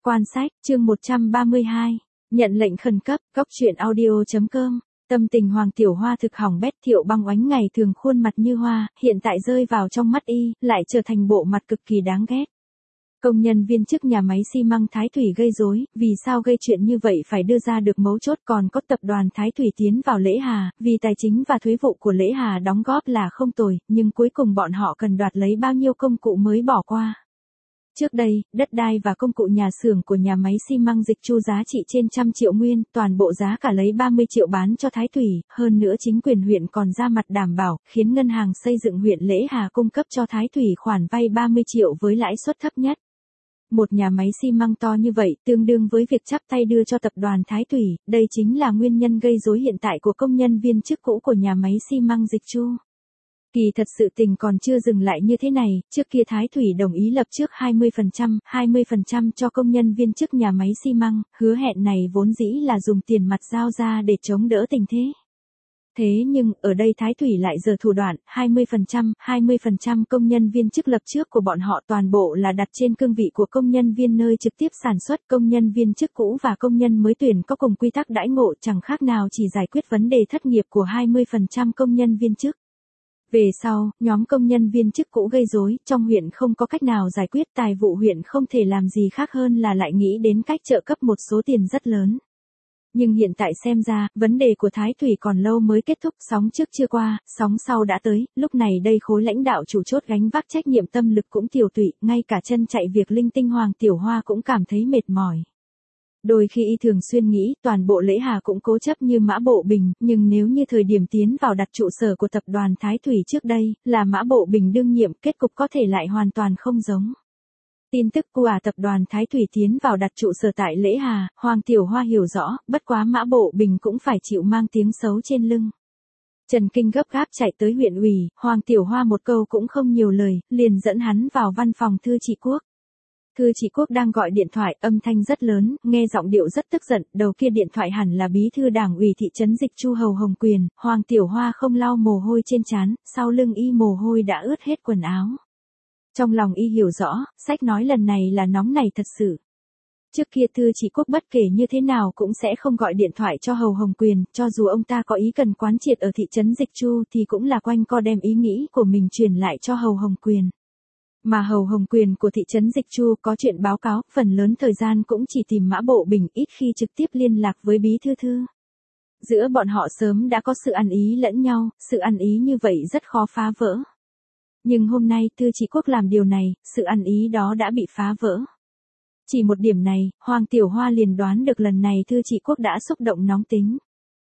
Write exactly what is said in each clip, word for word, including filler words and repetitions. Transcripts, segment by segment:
Quan sách, chương một trăm ba mươi hai. Nhận lệnh khẩn cấp, góc truyện audio chấm com. Tâm tình Hoàng Tiểu Hoa thực hỏng bét. Thiệu Băng Oánh ngày thường khuôn mặt như hoa, hiện tại rơi vào trong mắt y, lại trở thành bộ mặt cực kỳ đáng ghét. Công nhân viên chức nhà máy xi măng Thái Thủy gây rối, vì sao gây chuyện như vậy phải đưa ra được mấu chốt. Còn có tập đoàn Thái Thủy tiến vào Lễ Hà, vì tài chính và thuế vụ của Lễ Hà đóng góp là không tồi, nhưng cuối cùng bọn họ cần đoạt lấy bao nhiêu công cụ mới bỏ qua. Trước đây, đất đai và công cụ nhà xưởng của nhà máy xi măng Dịch Chu giá trị trên trăm triệu nguyên, toàn bộ giá cả lấy ba mươi triệu bán cho Thái Thủy, hơn nữa chính quyền huyện còn ra mặt đảm bảo, khiến ngân hàng xây dựng huyện Lễ Hà cung cấp cho Thái Thủy khoản vay ba mươi triệu với lãi suất thấp nhất. Một nhà máy xi măng to như vậy, tương đương với việc chắp tay đưa cho tập đoàn Thái Thủy, đây chính là nguyên nhân gây rối hiện tại của công nhân viên chức cũ của nhà máy xi măng Dịch Chu. Kỳ thật sự tình còn chưa dừng lại như thế này, trước kia Thái Thủy đồng ý lập trước hai mươi phần trăm, hai mươi phần trăm cho công nhân viên chức nhà máy xi măng, hứa hẹn này vốn dĩ là dùng tiền mặt giao ra để chống đỡ tình thế. Thế nhưng, ở đây Thái Thủy lại giở thủ đoạn, hai mươi phần trăm, hai mươi phần trăm công nhân viên chức lập trước của bọn họ toàn bộ là đặt trên cương vị của công nhân viên nơi trực tiếp sản xuất. Công nhân viên chức cũ và công nhân mới tuyển có cùng quy tắc đãi ngộ, chẳng khác nào chỉ giải quyết vấn đề thất nghiệp của hai mươi phần trăm công nhân viên chức. Về sau, nhóm công nhân viên chức cũ gây rối, trong huyện không có cách nào giải quyết, tài vụ huyện không thể làm gì khác hơn là lại nghĩ đến cách trợ cấp một số tiền rất lớn. Nhưng hiện tại xem ra, vấn đề của Thái Thủy còn lâu mới kết thúc, sóng trước chưa qua, sóng sau đã tới, lúc này đây khối lãnh đạo chủ chốt gánh vác trách nhiệm tâm lực cũng tiều tụy, ngay cả chân chạy việc linh tinh Hoàng Tiểu Hoa cũng cảm thấy mệt mỏi. Đôi khi y thường xuyên nghĩ toàn bộ Lễ Hà cũng cố chấp như Mã Bộ Bình, nhưng nếu như thời điểm tiến vào đặt trụ sở của tập đoàn Thái Thủy trước đây, là Mã Bộ Bình đương nhiệm, kết cục có thể lại hoàn toàn không giống. Tin tức của tập đoàn Thái Thủy tiến vào đặt trụ sở tại Lễ Hà, Hoàng Tiểu Hoa hiểu rõ, bất quá Mã Bộ Bình cũng phải chịu mang tiếng xấu trên lưng. Trần Kinh gấp gáp chạy tới huyện ủy, Hoàng Tiểu Hoa một câu cũng không nhiều lời, liền dẫn hắn vào văn phòng Thư Trị Quốc. Thư Trị Quốc đang gọi điện thoại, âm thanh rất lớn, nghe giọng điệu rất tức giận, đầu kia điện thoại hẳn là bí thư đảng ủy thị trấn Dịch Chu Hầu Hồng Quyền. Hoàng Tiểu Hoa không lau mồ hôi trên trán, sau lưng y mồ hôi đã ướt hết quần áo. Trong lòng y hiểu rõ, sách nói lần này là nóng này thật sự. Trước kia Thư Trị Quốc bất kể như thế nào cũng sẽ không gọi điện thoại cho Hầu Hồng Quyền, cho dù ông ta có ý cần quán triệt ở thị trấn Dịch Chu thì cũng là quanh co đem ý nghĩ của mình truyền lại cho Hầu Hồng Quyền. Mà Hầu Hồng Quyền của thị trấn Dịch Chu có chuyện báo cáo, phần lớn thời gian cũng chỉ tìm Mã Bộ Bình, ít khi trực tiếp liên lạc với bí thư thư. Giữa bọn họ sớm đã có sự ăn ý lẫn nhau, sự ăn ý như vậy rất khó phá vỡ. Nhưng hôm nay Thư Trị Quốc làm điều này, sự ăn ý đó đã bị phá vỡ. Chỉ một điểm này, Hoàng Tiểu Hoa liền đoán được lần này Thư Trị Quốc đã xúc động nóng tính.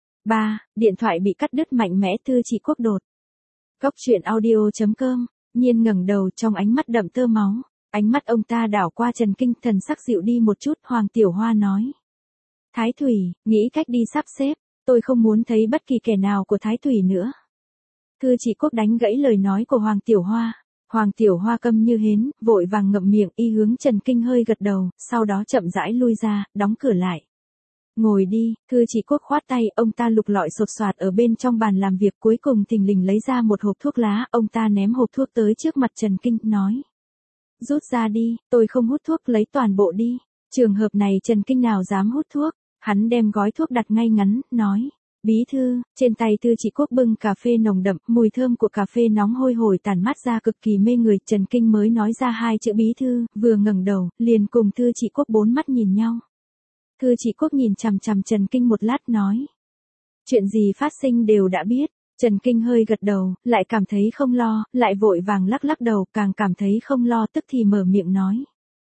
ba. Điện thoại bị cắt đứt mạnh mẽ. Thư Trị Quốc đột. Góc truyện audio chấm com. Nhiên ngẩng đầu, trong ánh mắt đậm tơ máu. Ánh mắt ông ta đảo qua Trần Kinh, thần sắc dịu đi một chút. Hoàng Tiểu Hoa nói: Thái Thủy, nghĩ cách đi sắp xếp, tôi không muốn thấy bất kỳ kẻ nào của Thái Thủy nữa. Thư Trị Quốc đánh gãy lời nói của Hoàng Tiểu Hoa. Hoàng Tiểu Hoa câm như hến, vội vàng ngậm miệng, y hướng Trần Kinh hơi gật đầu, sau đó chậm rãi lui ra, đóng cửa lại. Ngồi đi. Thư Trị Quốc khoát tay, ông ta lục lọi sột soạt ở bên trong bàn làm việc, cuối cùng thình lình lấy ra một hộp thuốc lá, ông ta ném hộp thuốc tới trước mặt Trần Kinh, nói: Rút ra đi, tôi không hút thuốc, lấy toàn bộ đi. Trường hợp này Trần Kinh nào dám hút thuốc, hắn đem gói thuốc đặt ngay ngắn, nói: Bí thư. Trên tay Thư Trị Quốc bưng cà phê nồng đậm, mùi thơm của cà phê nóng hôi hổi tản mát ra cực kỳ mê người. Trần Kinh mới nói ra hai chữ bí thư, vừa ngẩng đầu, liền cùng Thư Trị Quốc bốn mắt nhìn nhau. Thư Trị Quốc nhìn chằm chằm Trần Kinh một lát, nói: Chuyện gì phát sinh đều đã biết. Trần Kinh hơi gật đầu, lại cảm thấy không lo, lại vội vàng lắc lắc đầu, càng cảm thấy không lo, tức thì mở miệng nói: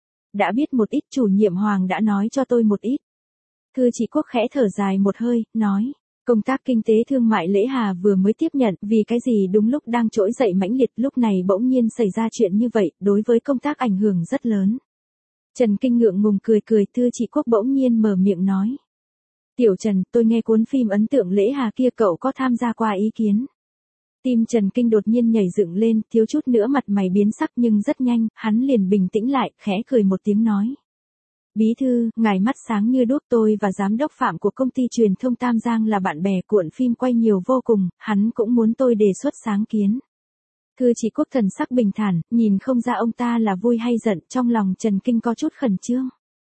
Đã biết một ít, chủ nhiệm Hoàng đã nói cho tôi một ít. Thư Trị Quốc khẽ thở dài một hơi, nói: Công tác kinh tế thương mại Lễ Hà vừa mới tiếp nhận, vì cái gì đúng lúc đang trỗi dậy mãnh liệt, lúc này bỗng nhiên xảy ra chuyện như vậy, đối với công tác ảnh hưởng rất lớn. Trần Kinh ngượng ngùng cười cười. Thư Trị Quốc bỗng nhiên mở miệng nói: Tiểu Trần, tôi nghe cuốn phim ấn tượng Lễ Hà kia, cậu có tham gia qua ý kiến? Tim Trần Kinh đột nhiên nhảy dựng lên, thiếu chút nữa mặt mày biến sắc, nhưng rất nhanh, hắn liền bình tĩnh lại, khẽ cười một tiếng nói: Bí thư, ngài mắt sáng như đuốc, tôi và giám đốc Phạm của công ty truyền thông Tam Giang là bạn bè, cuộn phim quay nhiều vô cùng, hắn cũng muốn tôi đề xuất sáng kiến. Thư Trị Quốc thần sắc bình thản, nhìn không ra ông ta là vui hay giận, trong lòng Trần Kinh có chút khẩn trương.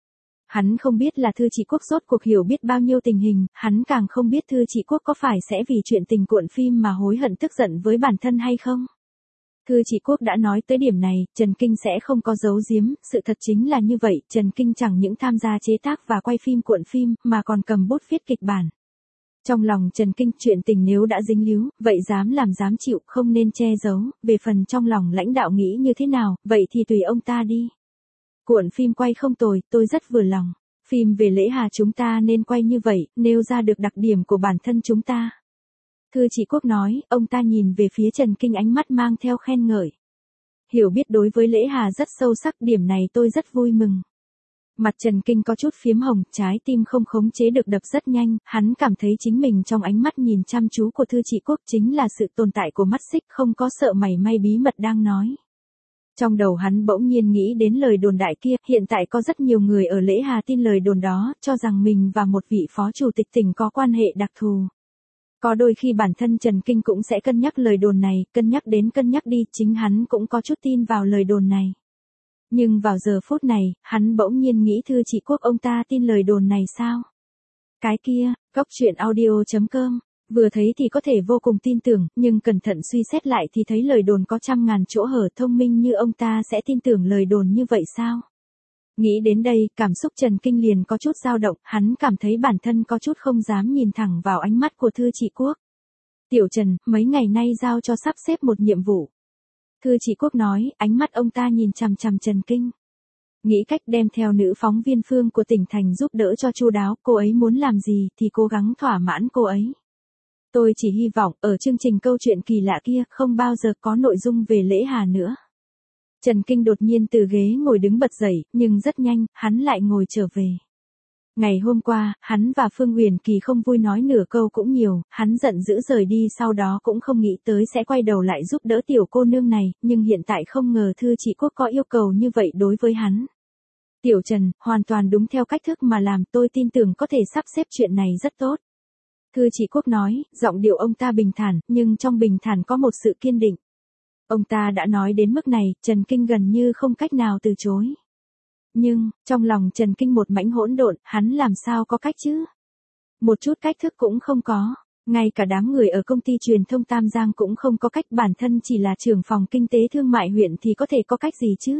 Hắn không biết là Thư Chỉ Quốc rốt cuộc hiểu biết bao nhiêu tình hình, hắn càng không biết Thư Chỉ Quốc có phải sẽ vì chuyện tình cuộn phim mà hối hận tức giận với bản thân hay không. Thư Chỉ Quốc đã nói tới điểm này, Trần Kinh sẽ không có giấu giếm, sự thật chính là như vậy, Trần Kinh chẳng những tham gia chế tác và quay phim cuộn phim, mà còn cầm bút viết kịch bản. Trong lòng Trần Kinh chuyện tình nếu đã dính líu, vậy dám làm dám chịu, không nên che giấu, về phần trong lòng lãnh đạo nghĩ như thế nào, vậy thì tùy ông ta đi. Cuộn phim quay không tồi, tôi rất vừa lòng. Phim về Lễ Hà chúng ta nên quay như vậy, nêu ra được đặc điểm của bản thân chúng ta. Thư Chỉ Quốc nói, ông ta nhìn về phía Trần Kinh ánh mắt mang theo khen ngợi. Hiểu biết đối với Lễ Hà rất sâu sắc, điểm này tôi rất vui mừng. Mặt Trần Kinh có chút phiếm hồng, trái tim không khống chế được đập rất nhanh, hắn cảm thấy chính mình trong ánh mắt nhìn chăm chú của Thư Chỉ Quốc chính là sự tồn tại của mắt xích, không có sợ mảy may bí mật đang nói. Trong đầu hắn bỗng nhiên nghĩ đến lời đồn đại kia, hiện tại có rất nhiều người ở Lễ Hà tin lời đồn đó, cho rằng mình và một vị phó chủ tịch tỉnh có quan hệ đặc thù. Có đôi khi bản thân Trần Kinh cũng sẽ cân nhắc lời đồn này, cân nhắc đến cân nhắc đi, chính hắn cũng có chút tin vào lời đồn này. Nhưng vào giờ phút này, hắn bỗng nhiên nghĩ Thư Chỉ Quốc ông ta tin lời đồn này sao? Cái kia, cốc truyện audio chấm com, vừa thấy thì có thể vô cùng tin tưởng, nhưng cẩn thận suy xét lại thì thấy lời đồn có trăm ngàn chỗ hở, thông minh như ông ta sẽ tin tưởng lời đồn như vậy sao? Nghĩ đến đây, cảm xúc Trần Kinh liền có chút dao động, hắn cảm thấy bản thân có chút không dám nhìn thẳng vào ánh mắt của Thư Chỉ Quốc. Tiểu Trần, mấy ngày nay giao cho sắp xếp một nhiệm vụ. Thư Chỉ Quốc nói, ánh mắt ông ta nhìn chằm chằm Trần Kinh. Nghĩ cách đem theo nữ phóng viên Phương của tỉnh thành giúp đỡ cho chu đáo, cô ấy muốn làm gì thì cố gắng thỏa mãn cô ấy. Tôi chỉ hy vọng, ở chương trình câu chuyện kỳ lạ kia, không bao giờ có nội dung về Lễ Hà nữa. Trần Kinh đột nhiên từ ghế ngồi đứng bật dậy, nhưng rất nhanh, hắn lại ngồi trở về. Ngày hôm qua, hắn và Phương Huyền Kỳ không vui nói nửa câu cũng nhiều, hắn giận dữ rời đi, sau đó cũng không nghĩ tới sẽ quay đầu lại giúp đỡ tiểu cô nương này, nhưng hiện tại không ngờ Thư Chỉ Quốc có yêu cầu như vậy đối với hắn. Tiểu Trần, hoàn toàn đúng theo cách thức mà làm, tôi tin tưởng có thể sắp xếp chuyện này rất tốt. Thư Chỉ Quốc nói, giọng điệu ông ta bình thản, nhưng trong bình thản có một sự kiên định. Ông ta đã nói đến mức này, Trần Kinh gần như không cách nào từ chối. Nhưng, trong lòng Trần Kinh một mảnh hỗn độn, hắn làm sao có cách chứ? Một chút cách thức cũng không có, ngay cả đám người ở công ty truyền thông Tam Giang cũng không có cách, bản thân chỉ là trưởng phòng kinh tế thương mại huyện thì có thể có cách gì chứ?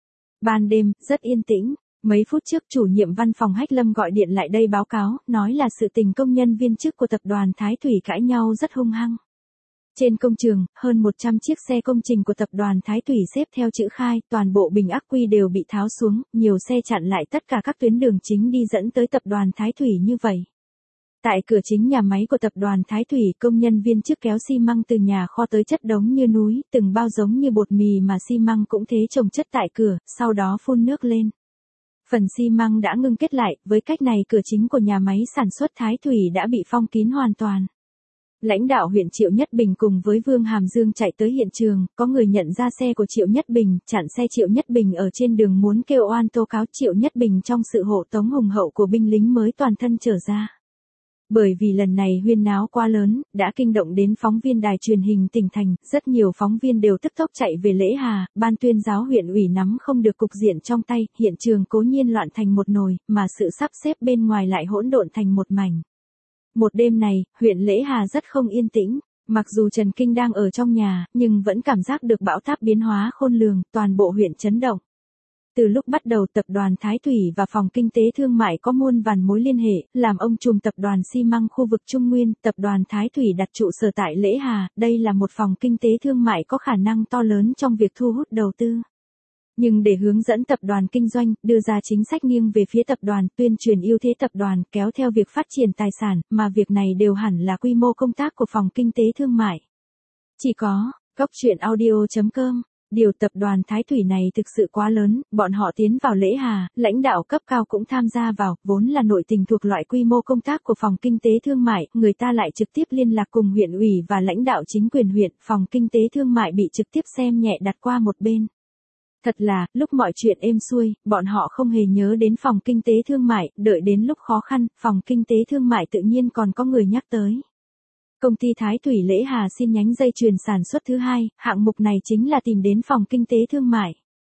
Ban đêm, rất yên tĩnh, mấy phút trước chủ nhiệm văn phòng Hách Lâm gọi điện lại đây báo cáo, nói là sự tình công nhân viên chức của tập đoàn Thái Thủy cãi nhau rất hung hăng. Trên công trường, hơn một trăm chiếc xe công trình của tập đoàn Thái Thủy xếp theo chữ khai, toàn bộ bình ắc quy đều bị tháo xuống, nhiều xe chặn lại tất cả các tuyến đường chính đi dẫn tới tập đoàn Thái Thủy như vậy. Tại cửa chính nhà máy của tập đoàn Thái Thủy, công nhân viên chức kéo xi măng từ nhà kho tới chất đống như núi, từng bao giống như bột mì mà xi măng cũng thế chồng chất tại cửa, sau đó phun nước lên. Phần xi măng đã ngưng kết lại, với cách này cửa chính của nhà máy sản xuất Thái Thủy đã bị phong kín hoàn toàn. Lãnh đạo huyện Triệu Nhất Bình cùng với Vương Hàm Dương chạy tới hiện trường, có người nhận ra xe của Triệu Nhất Bình, chặn xe Triệu Nhất Bình ở trên đường muốn kêu oan tố cáo Triệu Nhất Bình trong sự hộ tống hùng hậu của binh lính mới toàn thân trở ra. Bởi vì lần này huyên náo quá lớn, đã kinh động đến phóng viên đài truyền hình tỉnh thành, rất nhiều phóng viên đều tức tốc chạy về Lễ Hà, ban tuyên giáo huyện ủy nắm không được cục diện trong tay, hiện trường cố nhiên loạn thành một nồi, mà sự sắp xếp bên ngoài lại hỗn độn thành một mảnh. Một đêm này, huyện Lễ Hà rất không yên tĩnh, mặc dù Trần Kinh đang ở trong nhà, nhưng vẫn cảm giác được bão táp biến hóa khôn lường, toàn bộ huyện chấn động. Từ lúc bắt đầu tập đoàn Thái Thủy và phòng kinh tế thương mại có muôn vàn mối liên hệ, làm ông trùm tập đoàn xi măng khu vực Trung Nguyên, tập đoàn Thái Thủy đặt trụ sở tại Lễ Hà, đây là một phòng kinh tế thương mại có khả năng to lớn trong việc thu hút đầu tư. Nhưng để hướng dẫn tập đoàn kinh doanh, đưa ra chính sách nghiêng về phía tập đoàn, tuyên truyền ưu thế tập đoàn, kéo theo việc phát triển tài sản, mà việc này đều hẳn là quy mô công tác của phòng kinh tế thương mại. Chỉ có, cốc truyện audio chấm com, điều tập đoàn Thái Thủy này thực sự quá lớn, bọn họ tiến vào Lễ Hà, lãnh đạo cấp cao cũng tham gia vào, vốn là nội tình thuộc loại quy mô công tác của phòng kinh tế thương mại, người ta lại trực tiếp liên lạc cùng huyện ủy và lãnh đạo chính quyền huyện, phòng kinh tế thương mại bị trực tiếp xem nhẹ đặt qua một bên. Thật là, lúc mọi chuyện êm xuôi, bọn họ không hề nhớ đến phòng kinh tế thương mại, đợi đến lúc khó khăn, phòng kinh tế thương mại tự nhiên còn có người nhắc tới. Công ty Thái Thủy Lễ Hà xin nhánh dây chuyền sản xuất thứ hai, hạng mục này chính là tìm đến phòng kinh tế thương mại.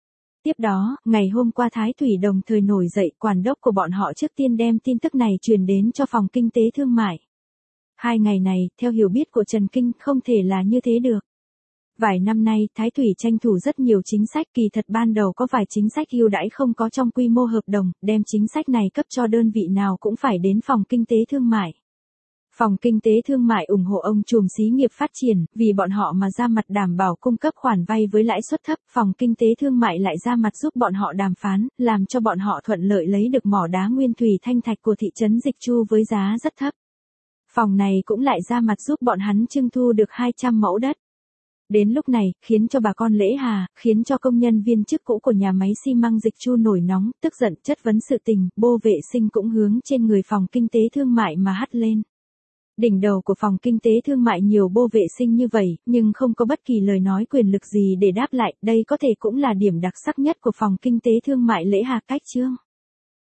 Tiếp đó, ngày hôm qua Thái Thủy đồng thời nổi dậy, quản đốc của bọn họ trước tiên đem tin tức này truyền đến cho phòng kinh tế thương mại. Hai ngày này, theo hiểu biết của Trần Kinh, không thể là như thế được. Vài năm nay, Thái Thủy tranh thủ rất nhiều chính sách, kỳ thật ban đầu có vài chính sách ưu đãi không có trong quy mô hợp đồng, đem chính sách này cấp cho đơn vị nào cũng phải đến phòng kinh tế thương mại. Phòng kinh tế thương mại ủng hộ ông trùm xí nghiệp phát triển, vì bọn họ mà ra mặt đảm bảo cung cấp khoản vay với lãi suất thấp, phòng kinh tế thương mại lại ra mặt giúp bọn họ đàm phán, làm cho bọn họ thuận lợi lấy được mỏ đá nguyên thủy thanh thạch của thị trấn Dịch Chu với giá rất thấp. Phòng này cũng lại ra mặt giúp bọn hắn trưng thu được hai trăm mẫu đất. Đến lúc này, khiến cho bà con Lễ Hà, khiến cho công nhân viên chức cũ của nhà máy xi măng Dịch Chu nổi nóng, tức giận, chất vấn sự tình, Bô Vệ Sinh cũng hướng trên người phòng kinh tế thương mại mà hắt lên. Đỉnh đầu của phòng kinh tế thương mại nhiều Bô Vệ Sinh như vậy, nhưng không có bất kỳ lời nói quyền lực gì để đáp lại, đây có thể cũng là điểm đặc sắc nhất của phòng kinh tế thương mại Lễ Hà Cách Chương.